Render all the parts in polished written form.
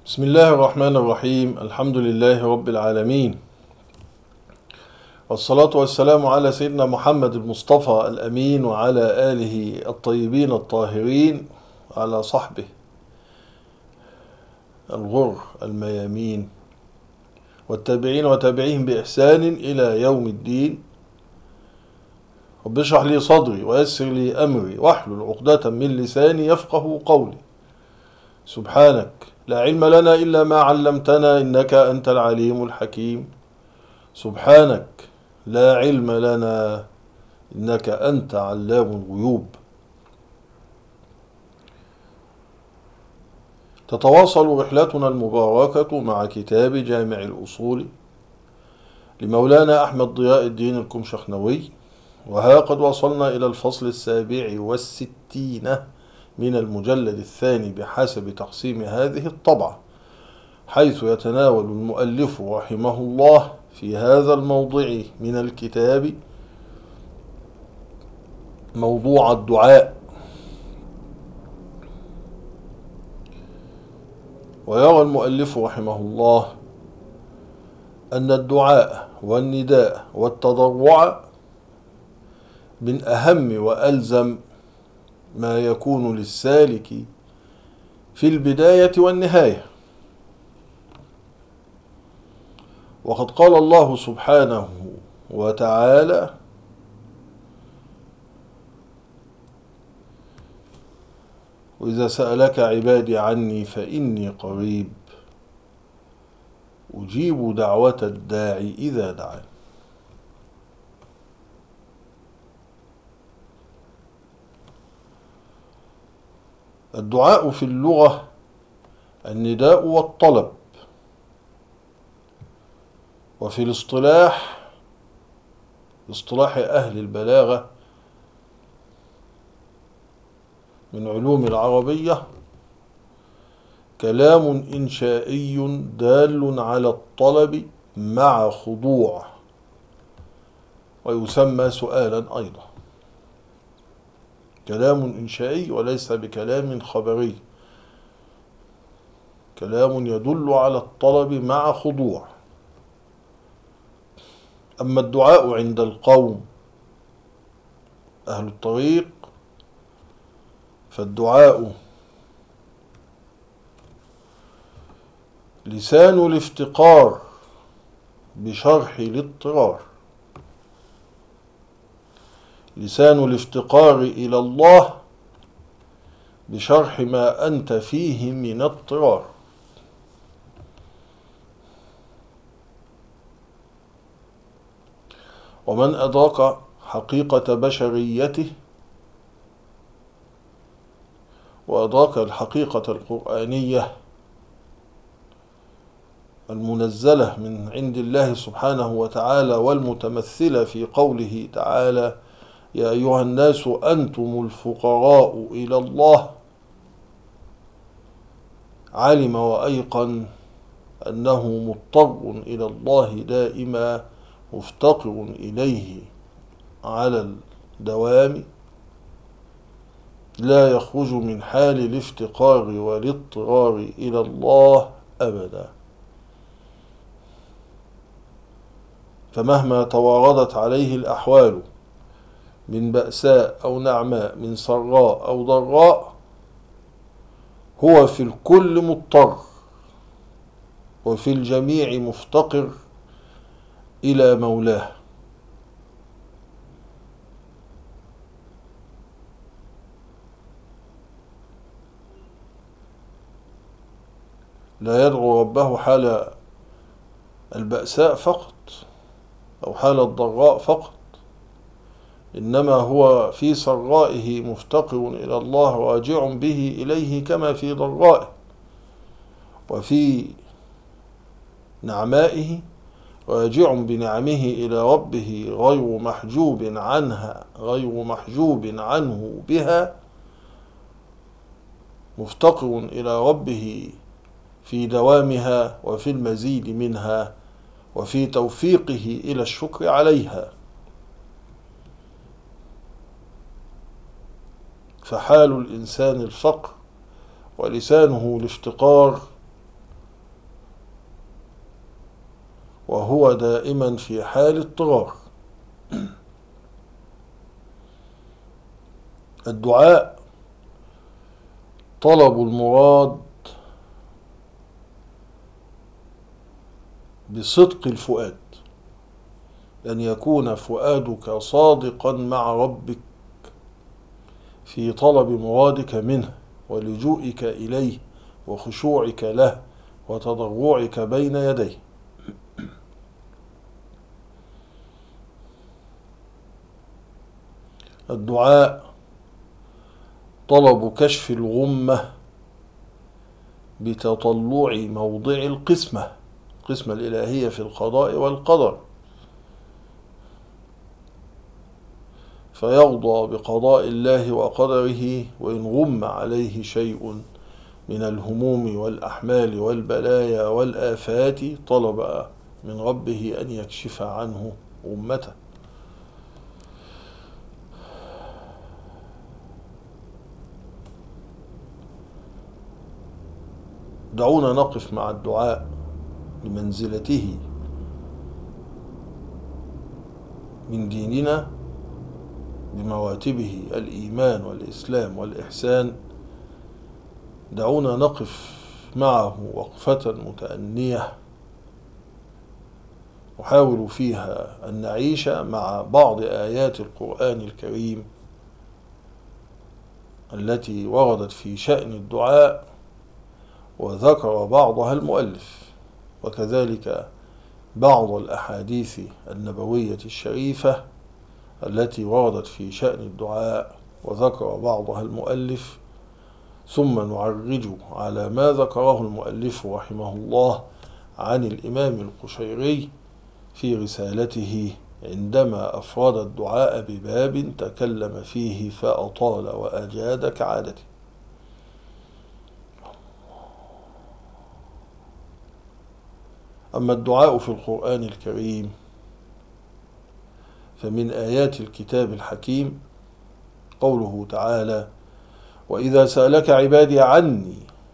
بسم الله الرحمن الرحيم. الحمد لله رب العالمين، والصلاة والسلام على سيدنا محمد المصطفى الأمين وعلى آله الطيبين الطاهرين وعلى صحبه الغر الميامين والتابعين وتابعيهم بإحسان إلى يوم الدين. رب اشرح لي صدري ويسر لي أمري واحلل عقدة من لساني يفقه قولي. سبحانك لا علم لنا إلا ما علمتنا إنك أنت العليم الحكيم. سبحانك لا علم لنا إنك أنت علام الغيوب. تتواصل رحلتنا المباركة مع كتاب جامع الأصول لمولانا أحمد ضياء الدين الكمشخنوي، وها قد وصلنا إلى الفصل 67 من المجلد الثاني بحسب تقسيم هذه الطبعة، حيث يتناول المؤلف رحمه الله في هذا الموضع من الكتاب موضوع الدعاء. ويرى المؤلف رحمه الله أن الدعاء والنداء والتضرع من أهم وألزم ما يكون للسالك في البداية والنهاية. وقد قال الله سبحانه وتعالى: وإذا سألك عبادي عني فإني قريب أجيب دعوة الداعي إذا دعان. الدعاء في اللغة النداء والطلب، وفي الاصطلاح اصطلاح أهل البلاغة من علوم العربية كلام إنشائي دال على الطلب مع خضوع، ويسمى سؤالا أيضا. كلام إنشائي وليس بكلام خبري، كلام يدل على الطلب مع خضوع. أما الدعاء عند القوم أهل الطريق فالدعاء لسان الافتقار بشرح الاضطرار، لسان الافتقار إلى الله بشرح ما أنت فيه من اضطرار. ومن أدرك حقيقة بشريته وأدرك الحقيقة القرآنية المنزلة من عند الله سبحانه وتعالى والمتمثلة في قوله تعالى: يا أيها الناس أنتم الفقراء إلى الله، علم وأيقن أنه مضطر إلى الله دائما مفتقر إليه على الدوام، لا يخرج من حال الافتقار والاضطرار إلى الله أبدا. فمهما تواردت عليه الأحوال من بأساء أو نعماء، من سراء أو ضراء، هو في الكل مضطر وفي الجميع مفتقر إلى مولاه. لا يدعو ربه حال البأساء فقط أو حال الضراء فقط، إنما هو في سرائه مفتقر إلى الله راجع به إليه كما في ضرائه، وفي نعمائه راجع بنعمه إلى ربه غير محجوب عنه بها، مفتقر إلى ربه في دوامها وفي المزيد منها وفي توفيقه إلى الشكر عليها. فحال الإنسان الفقر ولسانه الافتقار وهو دائما في حال اضطرار. الدعاء طلب المراد بصدق الفؤاد، أن يكون فؤادك صادقا مع ربك في طلب مرادك منه ولجوئك إليه وخشوعك له وتضرعك بين يديه. الدعاء طلب كشف الغمة بتطلع موضع القسمة الإلهية في القضاء والقدر، فيرضى بقضاء الله وقدره وإن غم عليه شيء من الهموم والأحمال والبلايا والآفات، طلب من ربه أن يكشف عنه غمته. دعونا نقف مع الدعاء بمنزلته من ديننا بمراتبه الإيمان والإسلام والإحسان. دعونا نقف معه وقفة متأنية نحاول فيها أن نعيش مع بعض آيات القرآن الكريم التي وردت في شأن الدعاء وذكر بعضها المؤلف، وكذلك بعض الأحاديث النبوية الشريفة التي وردت في شأن الدعاء وذكر بعضها المؤلف، ثم نعرج على ما ذكره المؤلف رحمه الله عن الإمام القشيري في رسالته عندما أفرد الدعاء بباب تكلم فيه فأطال وأجاد كعادته. أما الدعاء في القرآن الكريم فمن آيات الكتاب الحكيم قوله تعالى: وإذا سألك عبادي عني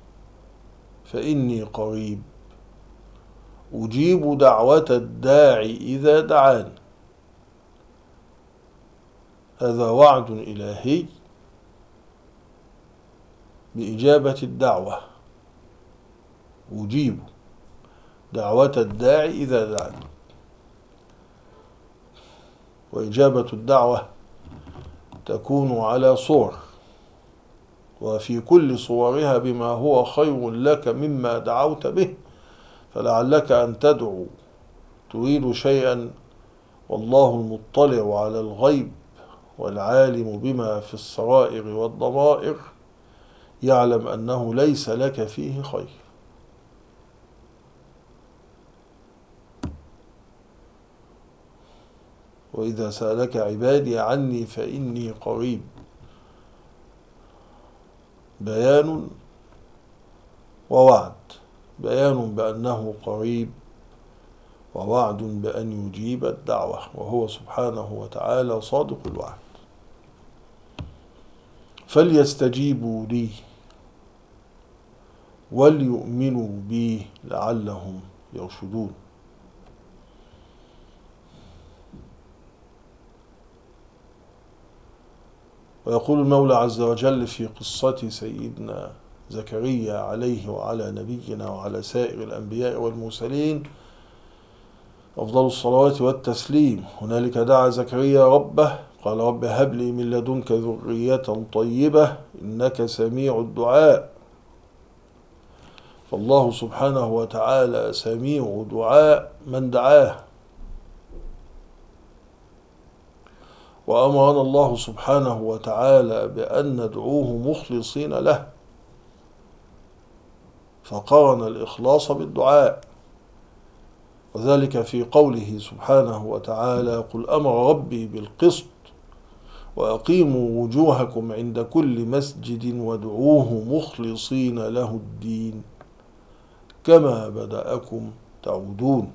فإني قريب أجيب دعوة الداعي إذا دعان. هذا وعد إلهي بإجابة الدعوة، أجيب دعوة الداعي إذا دعان. وإجابة الدعوة تكون على صور، وفي كل صورها بما هو خير لك مما دعوت به، فلعلك أن تدعو تريد شيئا والله المطلع على الغيب والعالم بما في السرائر والضمائر يعلم أنه ليس لك فيه خير. وإذا سألك عبادي عني فإني قريب، بيان ووعد، بيان بأنه قريب ووعد بأن يجيب الدعوة، وهو سبحانه وتعالى صادق الوعد. فليستجيبوا لي وليؤمنوا بي لعلهم يرشدون. ويقول المولى عز وجل في قصة سيدنا زكريا عليه وعلى نبينا وعلى سائر الأنبياء والمرسلين أفضل الصلوات والتسليم: هنالك دعا زكريا ربه قال رب هب لي من لدنك ذرية طيبة إنك سميع الدعاء. فالله سبحانه وتعالى سميع دعاء من دعاه، وأمرنا الله سبحانه وتعالى بأن ندعوه مخلصين له، فقارن الإخلاص بالدعاء، وذلك في قوله سبحانه وتعالى: قل أمر ربي بالقسط وأقيموا وجوهكم عند كل مسجد وادعوه مخلصين له الدين كما بدأكم تعودون.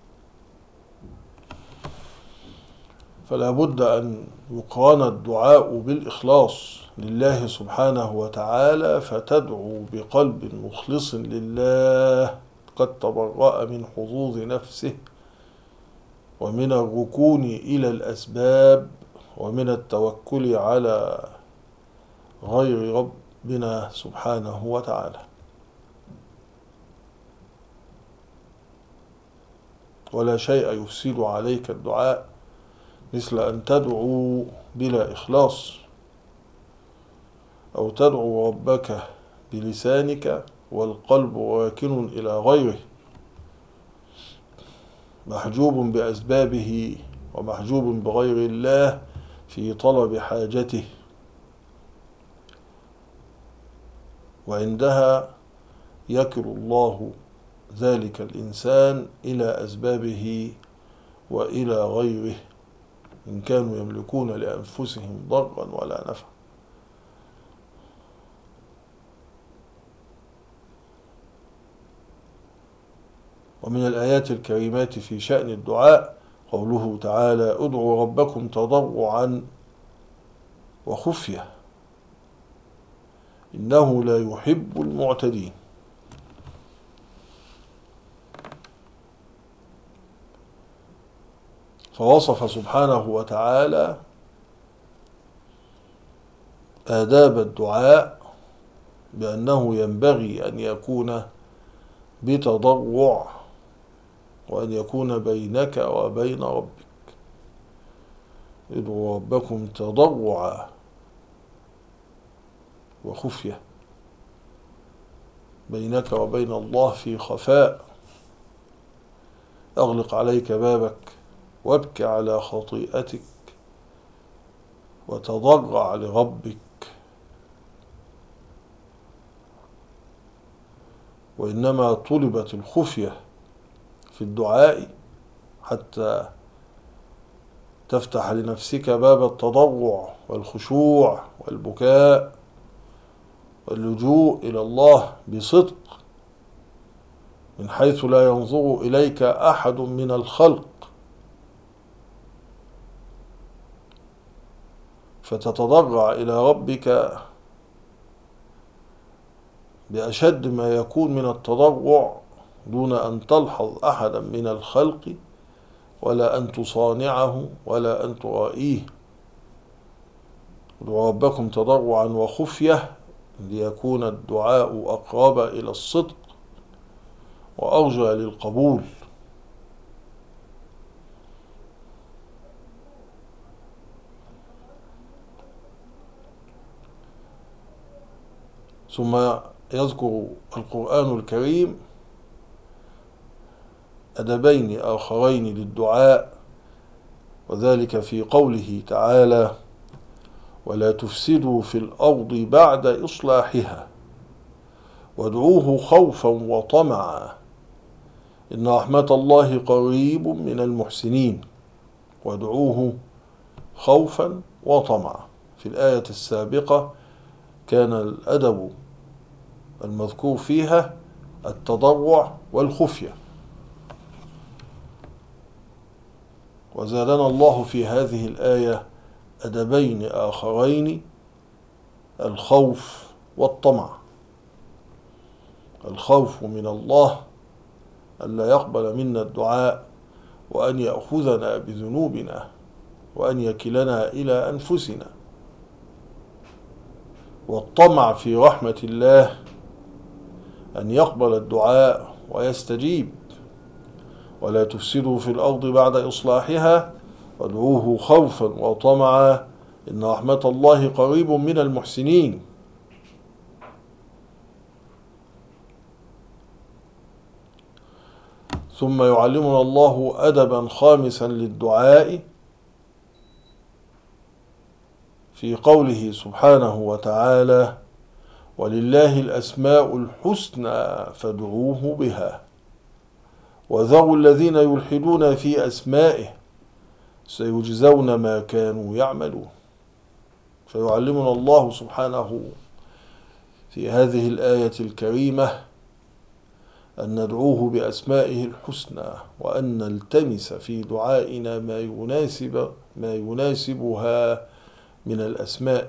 فلا بد أن يقرن الدعاء بالإخلاص لله سبحانه وتعالى، فتدعو بقلب مخلص لله قد تبرأ من حظوظ نفسه ومن الركون إلى الأسباب ومن التوكل على غير ربنا سبحانه وتعالى. ولا شيء يفسد عليك الدعاء مثل أن تدعو بلا إخلاص، أو تدعو ربك بلسانك والقلب راكن إلى غيره، محجوب بأسبابه ومحجوب بغير الله في طلب حاجته، وعندها يكل الله ذلك الإنسان إلى أسبابه وإلى غيره إن كانوا يملكون لأنفسهم ضرا ولا نفعا. ومن الآيات الكريمات في شأن الدعاء قوله تعالى: ادعوا ربكم تضرعا وخفية إنه لا يحب المعتدين. فوصف سبحانه وتعالى آداب الدعاء بأنه ينبغي أن يكون بتضرع، وأن يكون بينك وبين ربك. ادعوا ربكم تضرعا وخفية، بينك وبين الله في خفاء. أغلق عليك بابك وابك على خطيئتك وتضرع لربك. وإنما طلبت الخفية في الدعاء حتى تفتح لنفسك باب التضرع والخشوع والبكاء واللجوء إلى الله بصدق، من حيث لا ينظر إليك أحد من الخلق، فتتضرع إلى ربك بأشد ما يكون من التضرع دون أن تلحظ أحدا من الخلق ولا أن تصانعه ولا أن ترائيه. ادعوا ربكم تضرعا وخفية ليكون الدعاء أقرب إلى الصدق وأرجى للقبول. ثم يذكر القرآن الكريم أدبين آخرين للدعاء، وذلك في قوله تعالى: ولا تفسدوا في الأرض بعد إصلاحها وادعوه خوفا وطمعا إن رحمة الله قريب من المحسنين. وادعوه خوفا وطمعا. في الآية السابقة كان الأدب المذكور فيها التضرع والخفية، وزادنا الله في هذه الآية أدبين آخرين: الخوف والطمع. الخوف من الله ألا يقبل منا الدعاء وأن يأخذنا بذنوبنا وأن يكلنا إلى أنفسنا، والطمع في رحمة الله أن يقبل الدعاء ويستجيب. ولا تفسدوا في الأرض بعد إصلاحها وادعوه خوفا وطمعا إن رحمة الله قريب من المحسنين. ثم يعلمنا الله أدبا خامسا للدعاء في قوله سبحانه وتعالى: ولله الأسماء الحسنى فادعوه بها وذروا الذين يلحدون في أسمائه سيجزون ما كانوا يعملون. فيعلمنا الله سبحانه في هذه الآية الكريمة أن ندعوه بأسمائه الحسنى، وأن نلتمس في دعائنا ما يناسبها من الأسماء.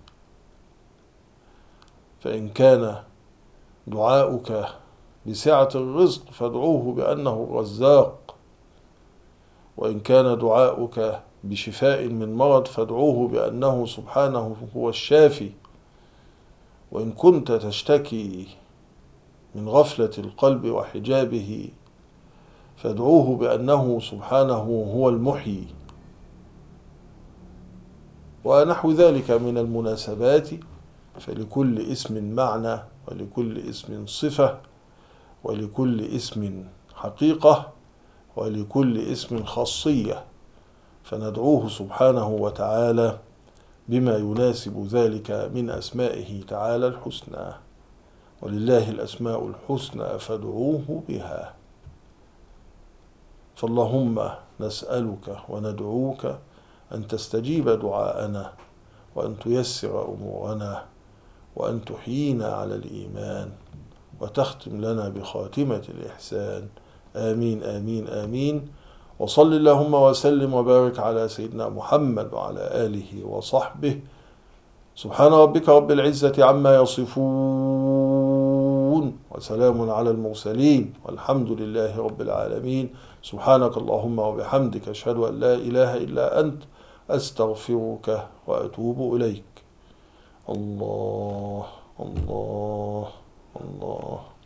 فإن كان دعاؤك بسعة الرزق فادعوه بأنه الرزاق، وإن كان دعاؤك بشفاء من مرض فادعوه بأنه سبحانه هو الشافي. وإن كنت تشتكي من غفلة القلب وحجابه فادعوه بأنه سبحانه هو المحيي. ونحو ذلك من المناسبات، فلكل اسم معنى، ولكل اسم صفة، ولكل اسم حقيقة، ولكل اسم خاصية، فندعوه سبحانه وتعالى بما يناسب ذلك من أسمائه تعالى الحسنى. ولله الأسماء الحسنى فادعوه بها. فاللهم نسألك وندعوك أن تستجيب دعاءنا، وأن تيسر أمورنا، وأن تحيينا على الإيمان، وتختم لنا بخاتمة الإحسان. آمين آمين آمين. وصل اللهم وسلم وبارك على سيدنا محمد وعلى آله وصحبه. سبحان ربك رب العزة عما يصفون، وسلام على المرسلين، والحمد لله رب العالمين. سبحانك اللهم وبحمدك، أشهد أن لا إله إلا أنت، أستغفرك وأتوب إليك. الله الله الله.